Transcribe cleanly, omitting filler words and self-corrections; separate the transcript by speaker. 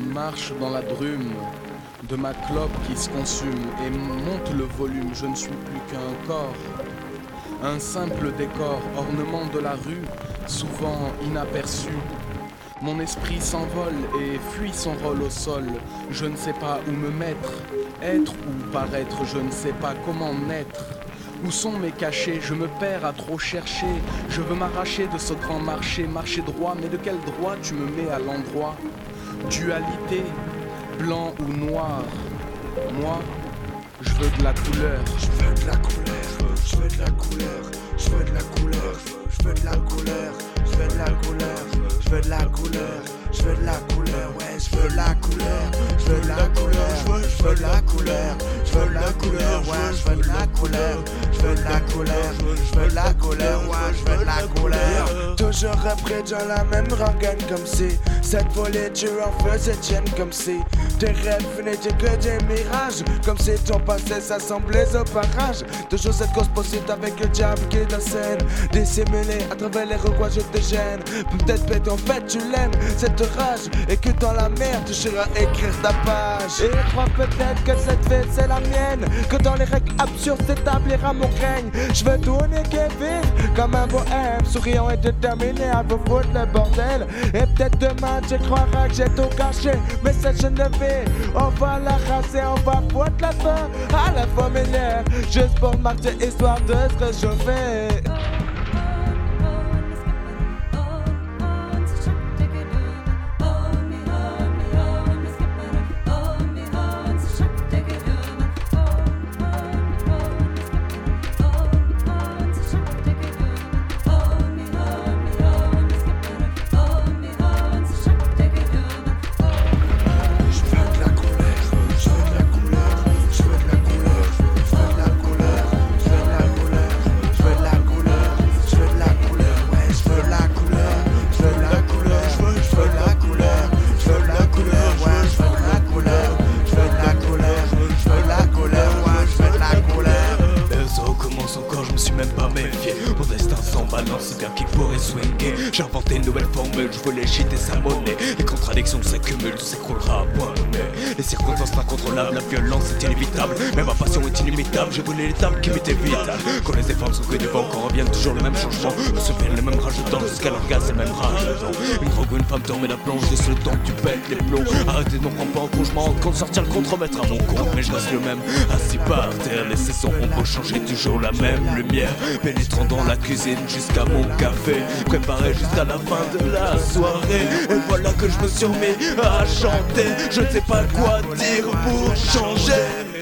Speaker 1: marche dans la brume de ma clope qui se consume et monte le volume. Je ne suis plus qu'un corps, un simple décor, ornement de la rue, souvent inaperçu. Mon esprit s'envole et fuit son rôle au sol. Je ne sais pas où me mettre, être ou paraître, je ne sais pas comment naître. Où sont mes cachets? Je me perds à trop chercher. Je veux m'arracher de ce grand marché, marcher droit, mais de quel droit tu me mets à l'endroit? Dualité, blanc ou noir. Moi, je veux de la couleur.
Speaker 2: Je veux de la couleur, je veux de la couleur, je veux de la couleur, je veux de la couleur, je veux de la couleur, je veux de la couleur, je veux de la couleur, ouais, je veux de la couleur, je veux de la couleur, je veux de la couleur, je veux de la couleur, ouais, je veux de la couleur, je veux de la couleur, je veux de la couleur, ouais, je veux de la couleur. Toujours après dans la même rengaine comme si cette volée tu en faisais tienne, comme si tes rêves n'étaient que des mirages, comme si ton passé s'assemblait au barrage. Toujours cette cause possible avec le diable qui est en scène, dissimulé à travers les recoins je te gêne. Peut-être bête en fait tu l'aimes, cette rage, et que dans la merde tu seras écrire ta page. Et crois peut-être que cette fête c'est la mienne, que dans les règles absurdes s'établira mon règne. Je veux tourner Kevin comme un bohème, souriant et déterminé à vous foutre le bordel. Et peut-être demain tu croiras que j'ai tout caché, mais cette jeune vie, on va la raser, on va foutre la fin à la familière, juste pour marcher histoire de se réchauffer.
Speaker 3: Mon destin s'emballant, c'est bien qui pourrait swinguer. J'ai inventé une nouvelle formule, je voulais gîter sa monnaie. Les contradictions s'accumulent, tout s'écroulera à point nommé. Les circonstances incontrôlables, la violence est inévitable, mais ma passion est inimitable. J'ai volé l'étape qui m'était vitale. Quand les efforts sont que du vent, quand reviennent toujours le même changement, on se fait les mêmes rages dedans jusqu'à l'orgasme et le même rage dedans. Une drogue ou une femme dormait la planche, laisse le temps que tu pètes les plombs. Arrêtez de m'en prendre pas en compte, je m'en rends compte, sortir le contre, remettre à mon compte. Mais je reste le même, assis par terre, laisser son ombre changer toujours la même lumière. Pénétrant dans la cuisine jusqu'à mon café, préparé jusqu'à la fin de la soirée. Et voilà que je me suis remis à chanter, je ne sais pas quoi dire pour changer.